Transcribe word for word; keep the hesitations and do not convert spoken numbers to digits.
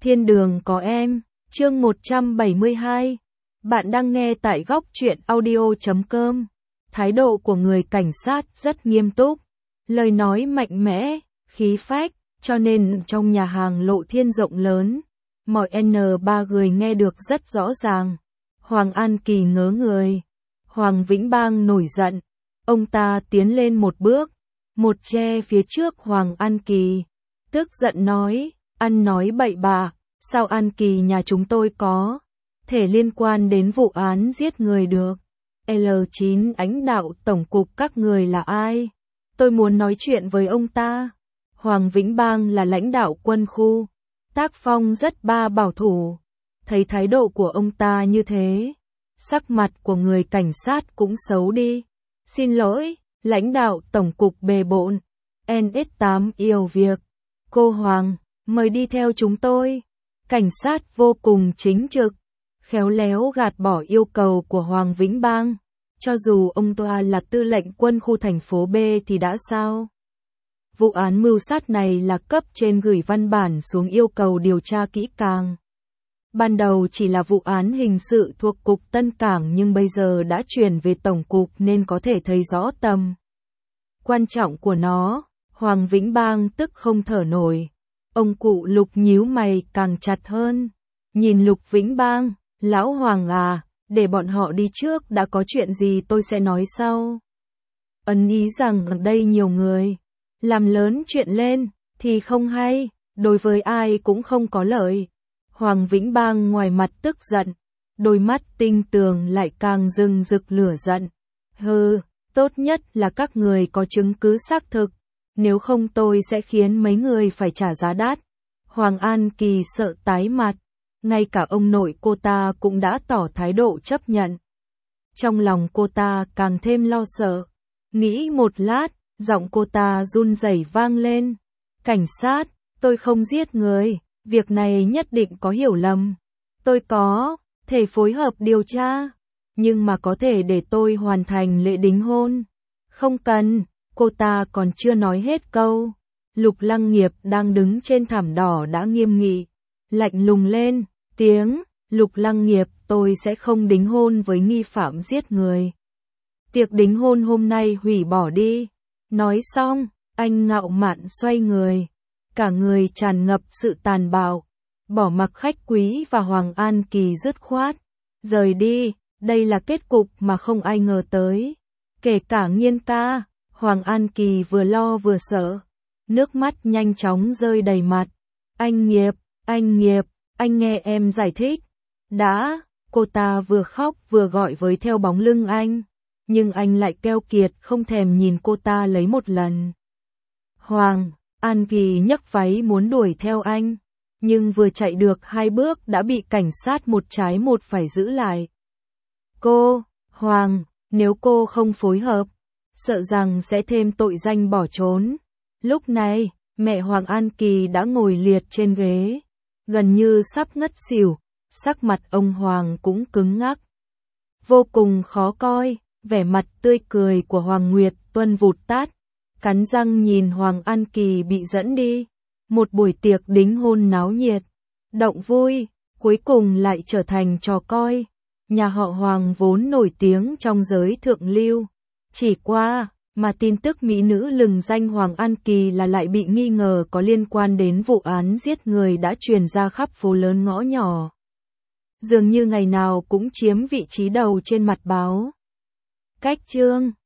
Thiên đường có em, chương một trăm bảy mươi hai. Bạn đang nghe tại góc truyện audio chấm com. Thái độ của người cảnh sát rất nghiêm túc, lời nói mạnh mẽ, khí phách, cho nên trong nhà hàng Lộ Thiên rộng lớn, mọi N ba người nghe được rất rõ ràng. Hoàng An Kỳ ngớ người. Hoàng Vĩnh Bang nổi giận. Ông ta tiến lên một bước, một che phía trước Hoàng An Kỳ, tức giận nói, ăn nói bậy bạ, sao An Kỳ nhà chúng tôi có thể liên quan đến vụ án giết người được? L chín lãnh đạo tổng cục các người là ai? Tôi muốn nói chuyện với ông ta. Hoàng Vĩnh Bang là lãnh đạo quân khu, tác phong rất ba bảo thủ. Thấy thái độ của ông ta như thế, sắc mặt của người cảnh sát cũng xấu đi. Xin lỗi, lãnh đạo tổng cục bề bộn, N S tám yêu việc. Cô Hoàng, mời đi theo chúng tôi. Cảnh sát vô cùng chính trực, khéo léo gạt bỏ yêu cầu của Hoàng Vĩnh Bang. Cho dù ông ta là tư lệnh quân khu thành phố B thì đã sao? Vụ án mưu sát này là cấp trên gửi văn bản xuống yêu cầu điều tra kỹ càng. Ban đầu chỉ là vụ án hình sự thuộc Cục Tân Cảng nhưng bây giờ đã chuyển về Tổng cục nên có thể thấy rõ tầm quan trọng của nó. Hoàng Vĩnh Bang tức không thở nổi. Ông cụ Lục nhíu mày càng chặt hơn. Nhìn Lục Vĩnh Bang, lão Hoàng à, để bọn họ đi trước, đã có chuyện gì tôi sẽ nói sau. Ấn ý rằng ở đây nhiều người làm lớn chuyện lên thì không hay, đối với ai cũng không có lợi. Hoàng Vĩnh Bang ngoài mặt tức giận, đôi mắt tinh tường lại càng rừng rực lửa giận. Hừ, tốt nhất là các người có chứng cứ xác thực, nếu không tôi sẽ khiến mấy người phải trả giá đắt. Hoàng An Kỳ sợ tái mặt, ngay cả ông nội cô ta cũng đã tỏ thái độ chấp nhận. Trong lòng cô ta càng thêm lo sợ, nghĩ một lát, giọng cô ta run rẩy vang lên. Cảnh sát, tôi không giết người, việc này nhất định có hiểu lầm. Tôi có thể phối hợp điều tra, nhưng mà có thể để tôi hoàn thành lễ đính hôn. Không cần. Cô ta còn chưa nói hết câu, Lục Lăng Nghiệp đang đứng trên thảm đỏ đã nghiêm nghị, lạnh lùng lên tiếng. Lục Lăng Nghiệp, tôi sẽ không đính hôn với nghi phạm giết người. Tiệc đính hôn hôm nay hủy bỏ đi. Nói xong, anh ngạo mạn xoay người, cả người tràn ngập sự tàn bạo, bỏ mặc khách quý và Hoàng An Kỳ dứt khoát rời đi. Đây là kết cục mà không ai ngờ tới, kể cả Nghiên ca. Hoàng An Kỳ vừa lo vừa sợ, nước mắt nhanh chóng rơi đầy mặt. Anh Nghiệp, anh Nghiệp, anh nghe em giải thích. Đã, cô ta vừa khóc vừa gọi với theo bóng lưng anh, nhưng anh lại keo kiệt không thèm nhìn cô ta lấy một lần. Hoàng An Kỳ nhấc váy muốn đuổi theo anh, nhưng vừa chạy được hai bước đã bị cảnh sát một trái một phải giữ lại. Cô, Hoàng, nếu cô không phối hợp, sợ rằng sẽ thêm tội danh bỏ trốn. Lúc này, mẹ Hoàng An Kỳ đã ngồi liệt trên ghế, gần như sắp ngất xỉu, sắc mặt ông Hoàng cũng cứng ngắc, vô cùng khó coi. Vẻ mặt tươi cười của Hoàng Nguyệt Tuân vụt tắt, cắn răng nhìn Hoàng An Kỳ bị dẫn đi. Một buổi tiệc đính hôn náo nhiệt, động vui, cuối cùng lại trở thành trò coi. Nhà họ Hoàng vốn nổi tiếng trong giới thượng lưu, chỉ qua mà tin tức mỹ nữ lừng danh Hoàng An Kỳ là lại bị nghi ngờ có liên quan đến vụ án giết người đã truyền ra khắp phố lớn ngõ nhỏ. Dường như ngày nào cũng chiếm vị trí đầu trên mặt báo. Cách chương